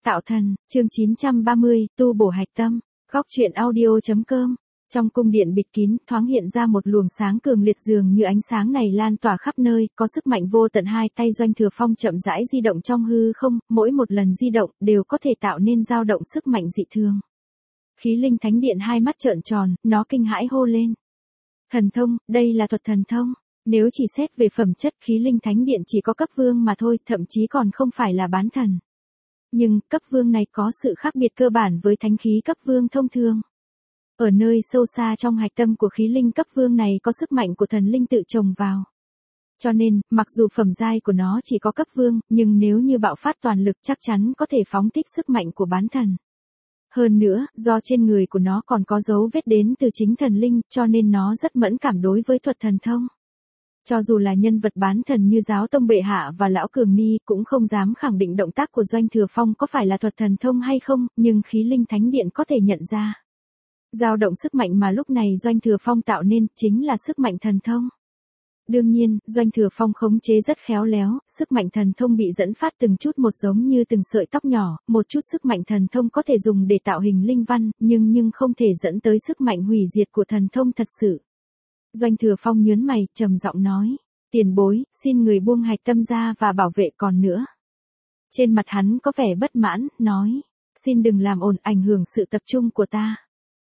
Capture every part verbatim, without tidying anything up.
Tạo thần, chương chín trăm ba mươi, tu bổ hạch tâm. Góc truyện audio.com. Trong cung điện bịt kín, thoáng hiện ra một luồng sáng cường liệt dường như ánh sáng này lan tỏa khắp nơi, có sức mạnh vô tận. Hai tay Doanh Thừa Phong chậm rãi di động trong hư không, mỗi một lần di động đều có thể tạo nên dao động sức mạnh dị thường. Khí linh thánh điện hai mắt trợn tròn, nó kinh hãi hô lên. Thần thông, đây là thuật thần thông. Nếu chỉ xét về phẩm chất, khí linh thánh điện chỉ có cấp vương mà thôi, thậm chí còn không phải là bán thần. Nhưng, cấp vương này có sự khác biệt cơ bản với thánh khí cấp vương thông thường. Ở nơi sâu xa trong hạch tâm của khí linh cấp vương này có sức mạnh của thần linh tự trồng vào. Cho nên, mặc dù phẩm giai của nó chỉ có cấp vương, nhưng nếu như bạo phát toàn lực chắc chắn có thể phóng thích sức mạnh của bán thần. Hơn nữa, do trên người của nó còn có dấu vết đến từ chính thần linh, cho nên nó rất mẫn cảm đối với thuật thần thông. Cho dù là nhân vật bán thần như Giáo Tông Bệ Hạ và Lão Cường Ni cũng không dám khẳng định động tác của Doanh Thừa Phong có phải là thuật thần thông hay không, nhưng khí linh thánh điện có thể nhận ra. Dao động sức mạnh mà lúc này Doanh Thừa Phong tạo nên chính là sức mạnh thần thông. Đương nhiên, Doanh Thừa Phong khống chế rất khéo léo, sức mạnh thần thông bị dẫn phát từng chút một giống như từng sợi tóc nhỏ, một chút sức mạnh thần thông có thể dùng để tạo hình linh văn, nhưng nhưng không thể dẫn tới sức mạnh hủy diệt của thần thông thật sự. Doanh Thừa Phong nhớn mày, trầm giọng nói, tiền bối, xin người buông hạch tâm ra và bảo vệ còn nữa. Trên mặt hắn có vẻ bất mãn, nói, xin đừng làm ồn ảnh hưởng sự tập trung của ta.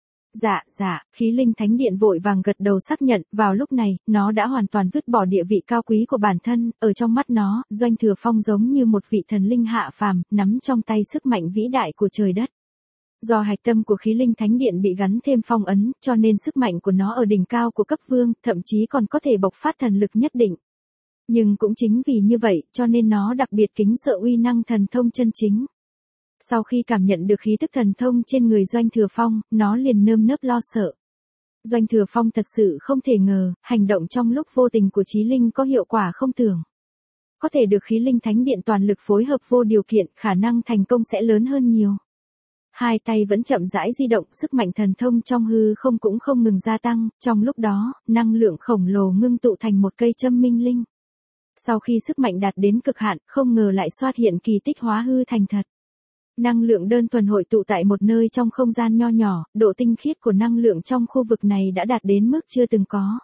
Dạ, dạ, khí linh thánh điện vội vàng gật đầu xác nhận, vào lúc này, nó đã hoàn toàn vứt bỏ địa vị cao quý của bản thân, ở trong mắt nó, Doanh Thừa Phong giống như một vị thần linh hạ phàm, nắm trong tay sức mạnh vĩ đại của trời đất. Do hạch tâm của khí linh thánh điện bị gắn thêm phong ấn, cho nên sức mạnh của nó ở đỉnh cao của cấp vương, thậm chí còn có thể bộc phát thần lực nhất định. Nhưng cũng chính vì như vậy, cho nên nó đặc biệt kính sợ uy năng thần thông chân chính. Sau khi cảm nhận được khí tức thần thông trên người Doanh Thừa Phong, nó liền nơm nớp lo sợ. Doanh Thừa Phong thật sự không thể ngờ, hành động trong lúc vô tình của chí linh có hiệu quả không tưởng. Có thể được khí linh thánh điện toàn lực phối hợp vô điều kiện, khả năng thành công sẽ lớn hơn nhiều. Hai tay vẫn chậm rãi di động, sức mạnh thần thông trong hư không cũng không ngừng gia tăng, trong lúc đó, năng lượng khổng lồ ngưng tụ thành một cây châm minh linh. Sau khi sức mạnh đạt đến cực hạn, không ngờ lại xuất hiện kỳ tích hóa hư thành thật. Năng lượng đơn thuần hội tụ tại một nơi trong không gian nho nhỏ, độ tinh khiết của năng lượng trong khu vực này đã đạt đến mức chưa từng có.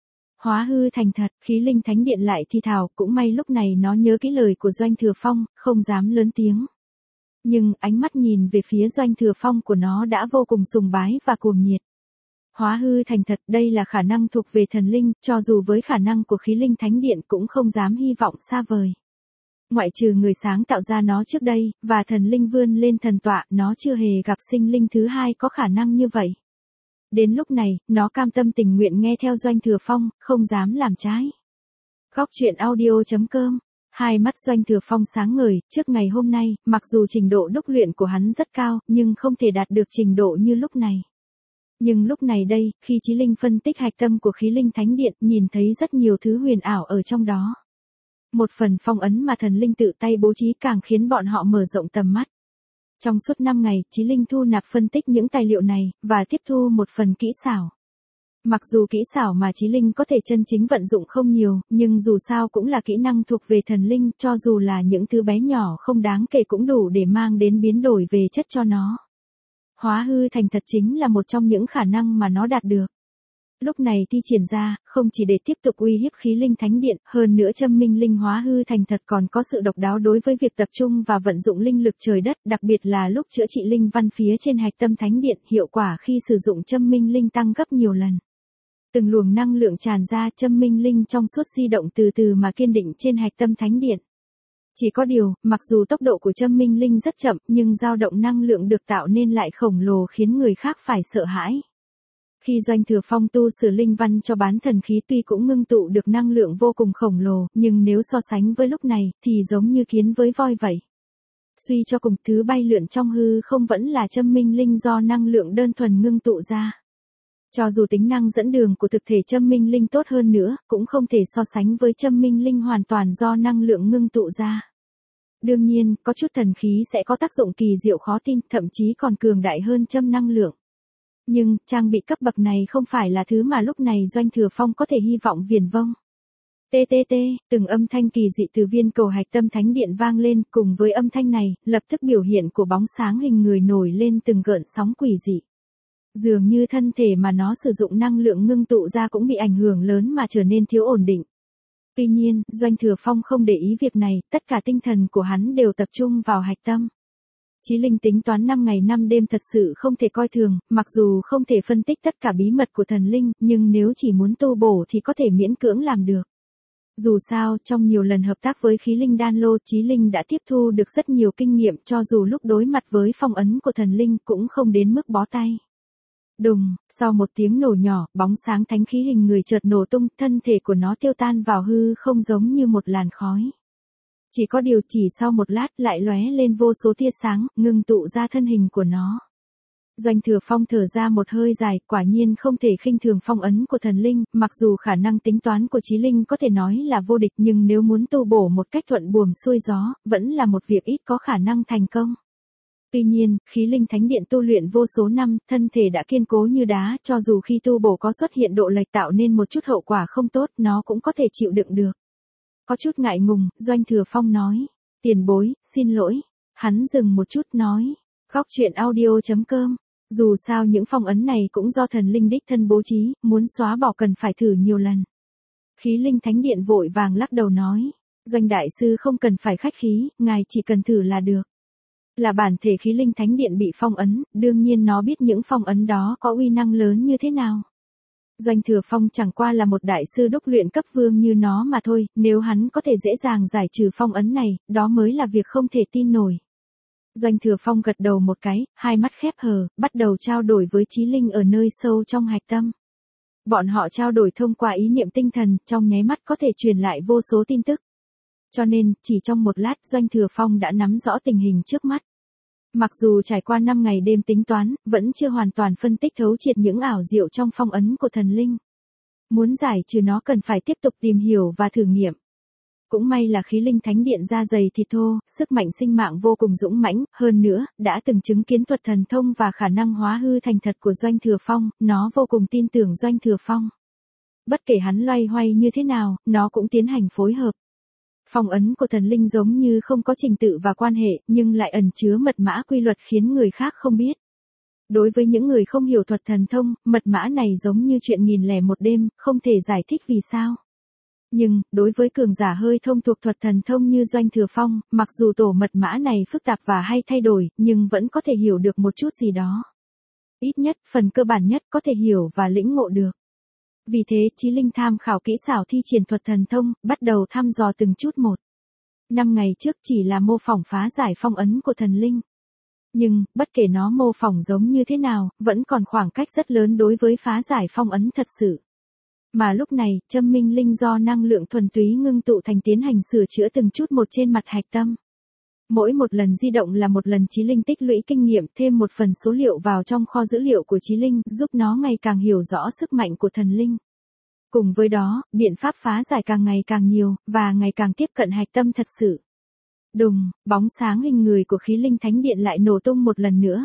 Hóa hư thành thật, khí linh thánh điện lại thi thào, cũng may lúc này nó nhớ kỹ lời của Doanh Thừa Phong, không dám lớn tiếng. Nhưng, ánh mắt nhìn về phía Doanh Thừa Phong của nó đã vô cùng sùng bái và cuồng nhiệt. Hóa hư thành thật, đây là khả năng thuộc về thần linh, cho dù với khả năng của khí linh thánh điện cũng không dám hy vọng xa vời. Ngoại trừ người sáng tạo ra nó trước đây, và thần linh vươn lên thần tọa, nó chưa hề gặp sinh linh thứ hai có khả năng như vậy. Đến lúc này, nó cam tâm tình nguyện nghe theo Doanh Thừa Phong, không dám làm trái. Góc truyện audio.com. Hai mắt Doanh Thừa Phong sáng ngời, trước ngày hôm nay, mặc dù trình độ đúc luyện của hắn rất cao, nhưng không thể đạt được trình độ như lúc này. Nhưng lúc này đây, khi chí linh phân tích hạch tâm của khí linh thánh điện, nhìn thấy rất nhiều thứ huyền ảo ở trong đó. Một phần phong ấn mà thần linh tự tay bố trí càng khiến bọn họ mở rộng tầm mắt. Trong suốt năm ngày, chí linh thu nạp phân tích những tài liệu này, và tiếp thu một phần kỹ xảo. Mặc dù kỹ xảo mà chí linh có thể chân chính vận dụng không nhiều, nhưng dù sao cũng là kỹ năng thuộc về thần linh, cho dù là những thứ bé nhỏ không đáng kể cũng đủ để mang đến biến đổi về chất cho nó. Hóa hư thành thật chính là một trong những khả năng mà nó đạt được. Lúc này thi triển ra, không chỉ để tiếp tục uy hiếp khí linh thánh điện, hơn nữa châm minh linh hóa hư thành thật còn có sự độc đáo đối với việc tập trung và vận dụng linh lực trời đất, đặc biệt là lúc chữa trị linh văn phía trên hạch tâm thánh điện, hiệu quả khi sử dụng châm minh linh tăng gấp nhiều lần. Từng luồng năng lượng tràn ra, châm minh linh trong suốt di động từ từ mà kiên định trên hạch tâm thánh điện. Chỉ có điều, mặc dù tốc độ của châm minh linh rất chậm, nhưng dao động năng lượng được tạo nên lại khổng lồ khiến người khác phải sợ hãi. Khi Doanh Thừa Phong tu sửa linh văn cho bán thần khí tuy cũng ngưng tụ được năng lượng vô cùng khổng lồ, nhưng nếu so sánh với lúc này, thì giống như kiến với voi vậy. Suy cho cùng, thứ bay lượn trong hư không vẫn là châm minh linh do năng lượng đơn thuần ngưng tụ ra. Cho dù tính năng dẫn đường của thực thể châm minh linh tốt hơn nữa, cũng không thể so sánh với châm minh linh hoàn toàn do năng lượng ngưng tụ ra. Đương nhiên, có chút thần khí sẽ có tác dụng kỳ diệu khó tin, thậm chí còn cường đại hơn châm năng lượng. Nhưng, trang bị cấp bậc này không phải là thứ mà lúc này Doanh Thừa Phong có thể hy vọng viển vông. Tê tê tê, từng âm thanh kỳ dị từ viên cầu hạch tâm thánh điện vang lên, cùng với âm thanh này, lập tức biểu hiện của bóng sáng hình người nổi lên từng gợn sóng quỷ dị. Dường như thân thể mà nó sử dụng năng lượng ngưng tụ ra cũng bị ảnh hưởng lớn mà trở nên thiếu ổn định. Tuy nhiên, Doanh Thừa Phong không để ý việc này, tất cả tinh thần của hắn đều tập trung vào hạch tâm. Chí Linh tính toán năm ngày năm đêm thật sự không thể coi thường, mặc dù không thể phân tích tất cả bí mật của thần linh, nhưng nếu chỉ muốn tu bổ thì có thể miễn cưỡng làm được. Dù sao, trong nhiều lần hợp tác với khí linh đan lô, Chí Linh đã tiếp thu được rất nhiều kinh nghiệm, cho dù lúc đối mặt với phong ấn của thần linh cũng không đến mức bó tay. Đùng, sau một tiếng nổ nhỏ, bóng sáng thánh khí hình người chợt nổ tung, thân thể của nó tiêu tan vào hư không giống như một làn khói. Chỉ có điều chỉ sau một lát lại lóe lên vô số tia sáng, ngưng tụ ra thân hình của nó. Doanh Thừa Phong thở ra một hơi dài, quả nhiên không thể khinh thường phong ấn của thần linh, mặc dù khả năng tính toán của Chí Linh có thể nói là vô địch, nhưng nếu muốn tu bổ một cách thuận buồm xuôi gió, vẫn là một việc ít có khả năng thành công. Tuy nhiên, khí linh thánh điện tu luyện vô số năm, thân thể đã kiên cố như đá, cho dù khi tu bổ có xuất hiện độ lệch tạo nên một chút hậu quả không tốt, nó cũng có thể chịu đựng được. Có chút ngại ngùng, Doanh Thừa Phong nói, tiền bối, xin lỗi. Hắn dừng một chút nói, khóc chuyện audio chấm com. Dù sao những phong ấn này cũng do thần linh đích thân bố trí, muốn xóa bỏ cần phải thử nhiều lần. Khí linh thánh điện vội vàng lắc đầu nói, Doanh đại sư không cần phải khách khí, ngài chỉ cần thử là được. Là bản thể khí linh thánh điện bị phong ấn, đương nhiên nó biết những phong ấn đó có uy năng lớn như thế nào. Doanh Thừa Phong chẳng qua là một đại sư đúc luyện cấp vương như nó mà thôi, nếu hắn có thể dễ dàng giải trừ phong ấn này, đó mới là việc không thể tin nổi. Doanh Thừa Phong gật đầu một cái, hai mắt khép hờ, bắt đầu trao đổi với Chí Linh ở nơi sâu trong hạch tâm. Bọn họ trao đổi thông qua ý niệm tinh thần, trong nháy mắt có thể truyền lại vô số tin tức. Cho nên, chỉ trong một lát Doanh Thừa Phong đã nắm rõ tình hình trước mắt. Mặc dù trải qua năm ngày đêm tính toán, vẫn chưa hoàn toàn phân tích thấu triệt những ảo diệu trong phong ấn của thần linh. Muốn giải trừ nó cần phải tiếp tục tìm hiểu và thử nghiệm. Cũng may là khí linh thánh điện da dày thịt thô, sức mạnh sinh mạng vô cùng dũng mãnh, hơn nữa, đã từng chứng kiến thuật thần thông và khả năng hóa hư thành thật của Doanh Thừa Phong, nó vô cùng tin tưởng Doanh Thừa Phong. Bất kể hắn loay hoay như thế nào, nó cũng tiến hành phối hợp. Phong ấn của thần linh giống như không có trình tự và quan hệ, nhưng lại ẩn chứa mật mã quy luật khiến người khác không biết. Đối với những người không hiểu thuật thần thông, mật mã này giống như chuyện nghìn lẻ một đêm, không thể giải thích vì sao. Nhưng, đối với cường giả hơi thông thuộc thuật thần thông như Doanh Thừa Phong, mặc dù tổ mật mã này phức tạp và hay thay đổi, nhưng vẫn có thể hiểu được một chút gì đó. Ít nhất, phần cơ bản nhất có thể hiểu và lĩnh ngộ được. Vì thế, Chí Linh tham khảo kỹ xảo thi triển thuật thần thông, bắt đầu thăm dò từng chút một. Năm ngày trước chỉ là mô phỏng phá giải phong ấn của thần linh. Nhưng, bất kể nó mô phỏng giống như thế nào, vẫn còn khoảng cách rất lớn đối với phá giải phong ấn thật sự. Mà lúc này, châm minh linh do năng lượng thuần túy ngưng tụ thành tiến hành sửa chữa từng chút một trên mặt hạch tâm. Mỗi một lần di động là một lần Chí Linh tích lũy kinh nghiệm, thêm một phần số liệu vào trong kho dữ liệu của Chí Linh, giúp nó ngày càng hiểu rõ sức mạnh của thần linh. Cùng với đó, biện pháp phá giải càng ngày càng nhiều, và ngày càng tiếp cận hạch tâm thật sự. Đùng, bóng sáng hình người của khí linh thánh điện lại nổ tung một lần nữa.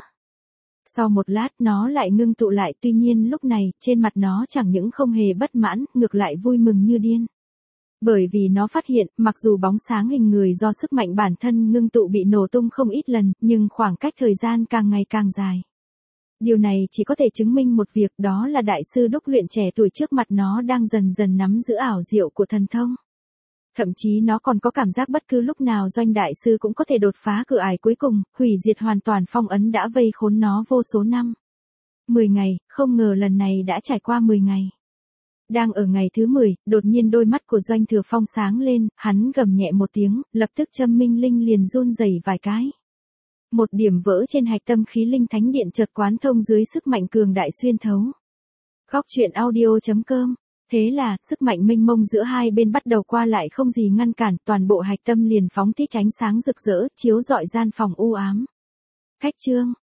Sau một lát nó lại ngưng tụ lại, tuy nhiên lúc này, trên mặt nó chẳng những không hề bất mãn, ngược lại vui mừng như điên. Bởi vì nó phát hiện, mặc dù bóng sáng hình người do sức mạnh bản thân ngưng tụ bị nổ tung không ít lần, nhưng khoảng cách thời gian càng ngày càng dài. Điều này chỉ có thể chứng minh một việc, đó là đại sư đúc luyện trẻ tuổi trước mặt nó đang dần dần nắm giữ ảo diệu của thần thông. Thậm chí nó còn có cảm giác bất cứ lúc nào Doanh đại sư cũng có thể đột phá cửa ải cuối cùng, hủy diệt hoàn toàn phong ấn đã vây khốn nó vô số năm. mười ngày, không ngờ lần này đã trải qua mười ngày. Đang ở ngày thứ mười, đột nhiên đôi mắt của Doanh Thừa Phong sáng lên, hắn gầm nhẹ một tiếng, lập tức châm minh linh liền run rẩy vài cái. Một điểm vỡ trên hạch tâm khí linh thánh điện chợt quán thông dưới sức mạnh cường đại xuyên thấu. Khóc chuyện audio chấm com. Thế là, sức mạnh mênh mông giữa hai bên bắt đầu qua lại không gì ngăn cản, toàn bộ hạch tâm liền phóng thích ánh sáng rực rỡ, chiếu rọi gian phòng u ám. Khách chương,